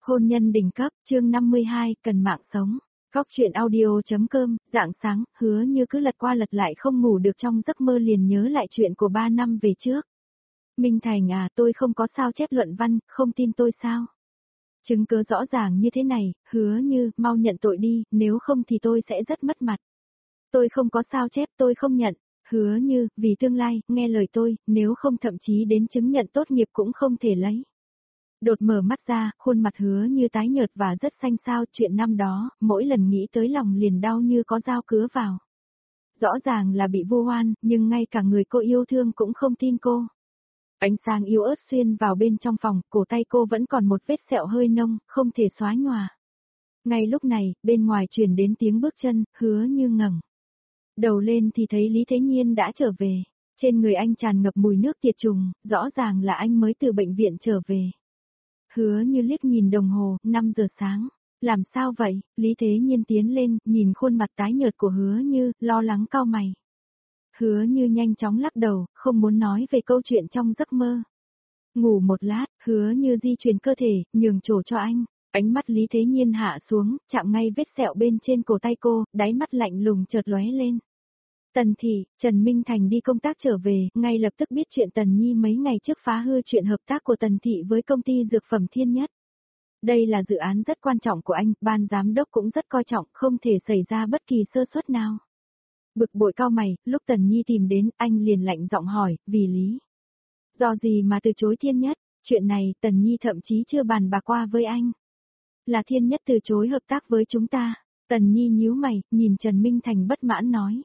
Hôn nhân đỉnh cấp, chương 52, cần mạng sống. Góc truyện audio.com, rạng sáng, Hứa Như cứ lật qua lật lại không ngủ được, trong giấc mơ liền nhớ lại chuyện của 3 năm về trước. Minh Thành à, tôi không có sao chép luận văn, không tin tôi sao? Chứng cứ rõ ràng như thế này, Hứa Như, mau nhận tội đi, nếu không thì tôi sẽ rất mất mặt. Tôi không có sao chép, tôi không nhận. Hứa Như, vì tương lai, nghe lời tôi, nếu không thậm chí đến chứng nhận tốt nghiệp cũng không thể lấy. Đột mở mắt ra, khuôn mặt Hứa Như tái nhợt và rất xanh xao, chuyện năm đó, mỗi lần nghĩ tới lòng liền đau như có dao cứa vào. Rõ ràng là bị vu oan, nhưng ngay cả người cô yêu thương cũng không tin cô. Ánh sáng yếu ớt xuyên vào bên trong phòng, cổ tay cô vẫn còn một vết sẹo hơi nông, không thể xóa nhòa. Ngay lúc này, bên ngoài truyền đến tiếng bước chân, Hứa Như ngẩng đầu lên thì thấy Lý Thế Nhiên đã trở về. Trên người anh tràn ngập mùi nước tiệt trùng, rõ ràng là anh mới từ bệnh viện trở về. Hứa Như liếc nhìn đồng hồ, 5 giờ sáng. Làm sao vậy? Lý Thế Nhiên tiến lên, nhìn khuôn mặt tái nhợt của Hứa Như, lo lắng cau mày. Hứa Như nhanh chóng lắc đầu, không muốn nói về câu chuyện trong giấc mơ. Ngủ một lát, Hứa Như di chuyển cơ thể, nhường chỗ cho anh. Ánh mắt Lý Thế Nhiên hạ xuống, chạm ngay vết sẹo bên trên cổ tay cô, đáy mắt lạnh lùng chợt lóe lên. Tần Thị, Trần Minh Thành đi công tác trở về, ngay lập tức biết chuyện Tần Nhi mấy ngày trước phá hư chuyện hợp tác của Tần Thị với công ty dược phẩm Thiên Nhất. Đây là dự án rất quan trọng của anh, ban giám đốc cũng rất coi trọng, không thể xảy ra bất kỳ sơ suất nào. Bực bội cau mày, lúc Tần Nhi tìm đến, anh liền lạnh giọng hỏi, vì lý do gì mà từ chối Thiên Nhất? Chuyện này, Tần Nhi thậm chí chưa bàn bạc qua với anh. Là Thiên Nhất từ chối hợp tác với chúng ta. Tần Nhi nhíu mày, nhìn Trần Minh Thành bất mãn nói.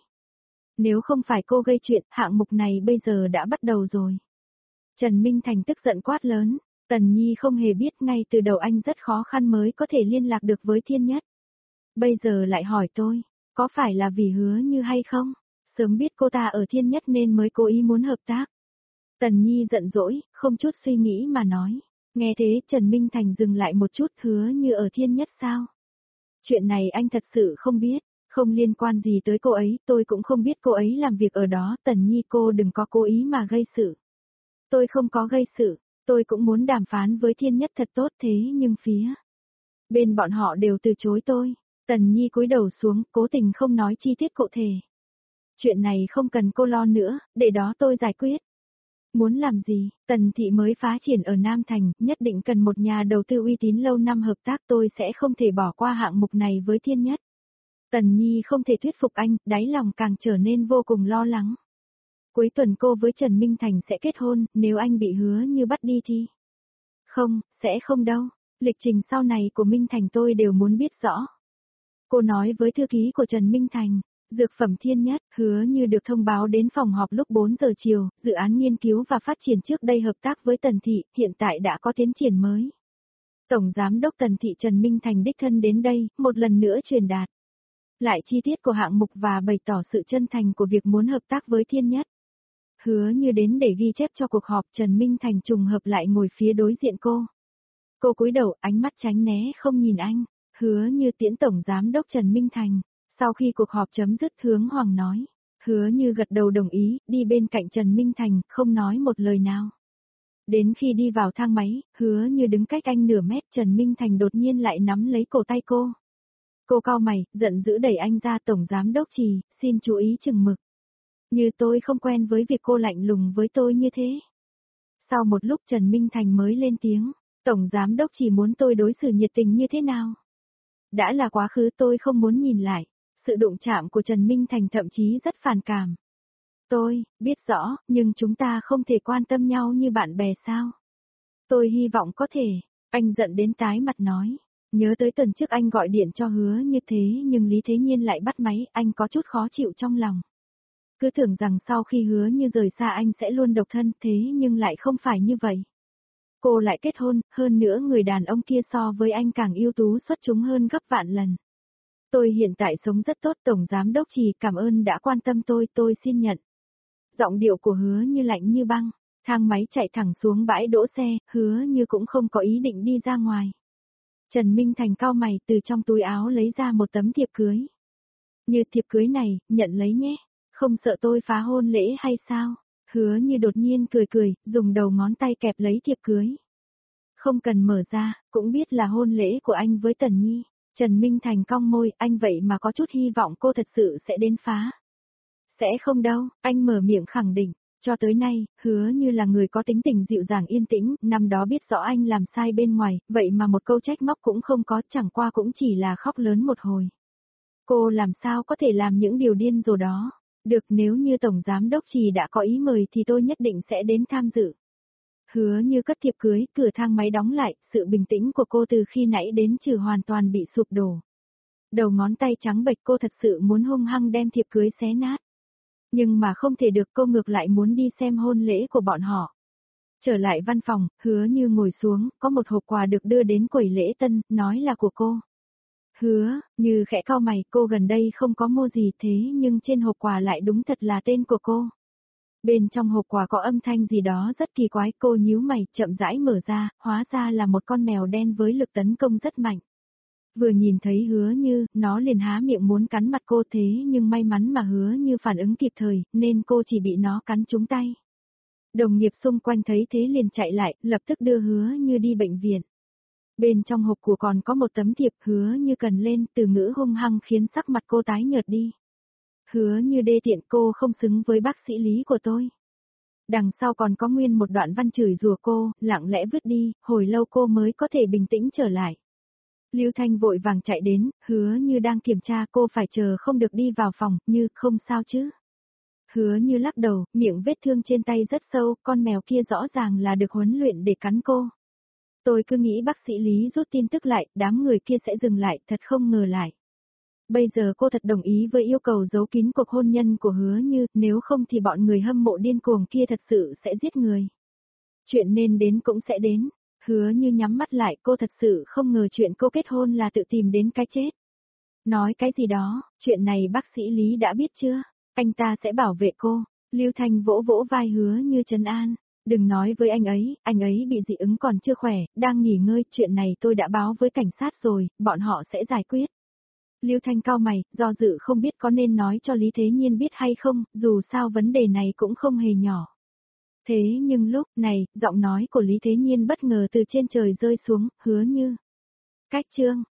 Nếu không phải cô gây chuyện, hạng mục này bây giờ đã bắt đầu rồi. Trần Minh Thành tức giận quát lớn, Tần Nhi không hề biết, ngay từ đầu anh rất khó khăn mới có thể liên lạc được với Thiên Nhất. Bây giờ lại hỏi tôi, có phải là vì Hứa Như hay không? Sớm biết cô ta ở Thiên Nhất nên mới cố ý muốn hợp tác. Tần Nhi giận dỗi, không chút suy nghĩ mà nói. Nghe thế Trần Minh Thành dừng lại một chút, Hứa Như ở Thiên Nhất sao? Chuyện này anh thật sự không biết. Không liên quan gì tới cô ấy, tôi cũng không biết cô ấy làm việc ở đó, Tần Nhi cô đừng có cố ý mà gây sự. Tôi không có gây sự, tôi cũng muốn đàm phán với Thiên Nhất thật tốt, thế nhưng phía bên bọn họ đều từ chối tôi. Tần Nhi cúi đầu xuống, cố tình không nói chi tiết cụ thể. Chuyện này không cần cô lo nữa, để đó tôi giải quyết. Muốn làm gì? Tần Thị mới phá triển ở Nam Thành, nhất định cần một nhà đầu tư uy tín lâu năm hợp tác, tôi sẽ không thể bỏ qua hạng mục này với Thiên Nhất. Tần Nhi không thể thuyết phục anh, đáy lòng càng trở nên vô cùng lo lắng. Cuối tuần cô với Trần Minh Thành sẽ kết hôn, nếu anh bị Hứa Như bắt đi thì... Không, sẽ không đâu, lịch trình sau này của Minh Thành tôi đều muốn biết rõ. Cô nói với thư ký của Trần Minh Thành, dược phẩm Thiên Nhất, Hứa Như được thông báo đến phòng họp lúc 4 giờ chiều, dự án nghiên cứu và phát triển trước đây hợp tác với Tần Thị, hiện tại đã có tiến triển mới. Tổng Giám đốc Tần Thị Trần Minh Thành đích thân đến đây, một lần nữa truyền đạt lại chi tiết của hạng mục và bày tỏ sự chân thành của việc muốn hợp tác với Thiên Nhất. Hứa Như đến để ghi chép cho cuộc họp, Trần Minh Thành trùng hợp lại ngồi phía đối diện cô. Cô cúi đầu, ánh mắt tránh né không nhìn anh. Hứa Như tiễn Tổng Giám đốc Trần Minh Thành. Sau khi cuộc họp chấm dứt, Hướng Hoàng nói. Hứa Như gật đầu đồng ý, đi bên cạnh Trần Minh Thành, không nói một lời nào. Đến khi đi vào thang máy, Hứa Như đứng cách anh nửa mét, Trần Minh Thành đột nhiên lại nắm lấy cổ tay cô. Cô cau mày, giận dữ đẩy anh ra, Tổng Giám đốc Trì, xin chú ý chừng mực. Như tôi không quen với việc cô lạnh lùng với tôi như thế. Sau một lúc Trần Minh Thành mới lên tiếng, Tổng Giám đốc Trì muốn tôi đối xử nhiệt tình như thế nào? Đã là quá khứ, tôi không muốn nhìn lại. Sự đụng chạm của Trần Minh Thành thậm chí rất phản cảm. Tôi, biết rõ, nhưng chúng ta không thể quan tâm nhau như bạn bè sao? Tôi hy vọng có thể. Anh giận đến tái mặt nói. Nhớ tới tuần trước anh gọi điện cho Hứa như thế nhưng Lý Thế Nhiên lại bắt máy, anh có chút khó chịu trong lòng. Cứ tưởng rằng sau khi Hứa như rời xa anh sẽ luôn độc thân, thế nhưng lại không phải như vậy. Cô lại kết hôn, hơn nữa người đàn ông kia so với anh càng ưu tú xuất chúng hơn gấp vạn lần. Tôi hiện tại sống rất tốt, Tổng Giám đốc Trì cảm ơn đã quan tâm tôi xin nhận. Giọng điệu của Hứa như lạnh như băng, thang máy chạy thẳng xuống bãi đỗ xe, Hứa như cũng không có ý định đi ra ngoài. Trần Minh Thành cau mày, từ trong túi áo lấy ra một tấm thiệp cưới. Như thiệp cưới này, nhận lấy nhé, không sợ tôi phá hôn lễ hay sao? Hứa như đột nhiên cười, dùng đầu ngón tay kẹp lấy thiệp cưới. Không cần mở ra, cũng biết là hôn lễ của anh với Tần Nhi. Trần Minh Thành cong môi, anh vậy mà có chút hy vọng cô thật sự sẽ đến phá. Sẽ không đâu, anh mở miệng khẳng định. Cho tới nay, Hứa Như là người có tính tình dịu dàng yên tĩnh, năm đó biết rõ anh làm sai bên ngoài, vậy mà một câu trách móc cũng không có, chẳng qua cũng chỉ là khóc lớn một hồi. Cô làm sao có thể làm những điều điên rồ đó? Được, nếu như Tổng Giám Đốc Trì đã có ý mời thì tôi nhất định sẽ đến tham dự. Hứa Như cất thiệp cưới, cửa thang máy đóng lại, sự bình tĩnh của cô từ khi nãy đến trừ hoàn toàn bị sụp đổ. Đầu ngón tay trắng bệch, cô thật sự muốn hung hăng đem thiệp cưới xé nát. Nhưng mà không thể được, cô ngược lại muốn đi xem hôn lễ của bọn họ. Trở lại văn phòng, Hứa Như ngồi xuống, có một hộp quà được đưa đến quầy lễ tân, nói là của cô. Hứa Như khẽ cau mày, cô gần đây không có mua gì thế nhưng trên hộp quà lại đúng thật là tên của cô. Bên trong hộp quà có âm thanh gì đó rất kỳ quái, cô nhíu mày, chậm rãi mở ra, hóa ra là một con mèo đen với lực tấn công rất mạnh. Vừa nhìn thấy Hứa Như, nó liền há miệng muốn cắn mặt cô thế nhưng may mắn mà Hứa Như phản ứng kịp thời, nên cô chỉ bị nó cắn trúng tay. Đồng nghiệp xung quanh thấy thế liền chạy lại, lập tức đưa Hứa Như đi bệnh viện. Bên trong hộp của còn có một tấm thiệp, Hứa Như cần lên, từ ngữ hung hăng khiến sắc mặt cô tái nhợt đi. Hứa Như đê tiện, cô không xứng với bác sĩ Lý của tôi. Đằng sau còn có nguyên một đoạn văn chửi rủa cô, lặng lẽ vứt đi, hồi lâu cô mới có thể bình tĩnh trở lại. Lưu Thanh vội vàng chạy đến, Hứa Như đang kiểm tra, cô phải chờ không được đi vào phòng, Như, không sao chứ. Hứa Như lắc đầu, miệng vết thương trên tay rất sâu, con mèo kia rõ ràng là được huấn luyện để cắn cô. Tôi cứ nghĩ bác sĩ Lý rút tin tức lại, đám người kia sẽ dừng lại, thật không ngờ lại. Bây giờ cô thật đồng ý với yêu cầu giấu kín cuộc hôn nhân của Hứa Như, nếu không thì bọn người hâm mộ điên cuồng kia thật sự sẽ giết người. Chuyện nên đến cũng sẽ đến. Hứa Như nhắm mắt lại, cô thật sự không ngờ chuyện cô kết hôn là tự tìm đến cái chết. Nói cái gì đó, chuyện này bác sĩ Lý đã biết chưa? Anh ta sẽ bảo vệ cô. Lưu Thanh vỗ vỗ vai Hứa Như trấn an. Đừng nói với anh ấy bị dị ứng còn chưa khỏe, đang nghỉ ngơi, chuyện này tôi đã báo với cảnh sát rồi, bọn họ sẽ giải quyết. Lưu Thanh cau mày, do dự không biết có nên nói cho Lý Thế Nhiên biết hay không, dù sao vấn đề này cũng không hề nhỏ. Thế nhưng lúc này, giọng nói của Lý Thế Nhiên bất ngờ từ trên trời rơi xuống, Hứa Như. Cách chương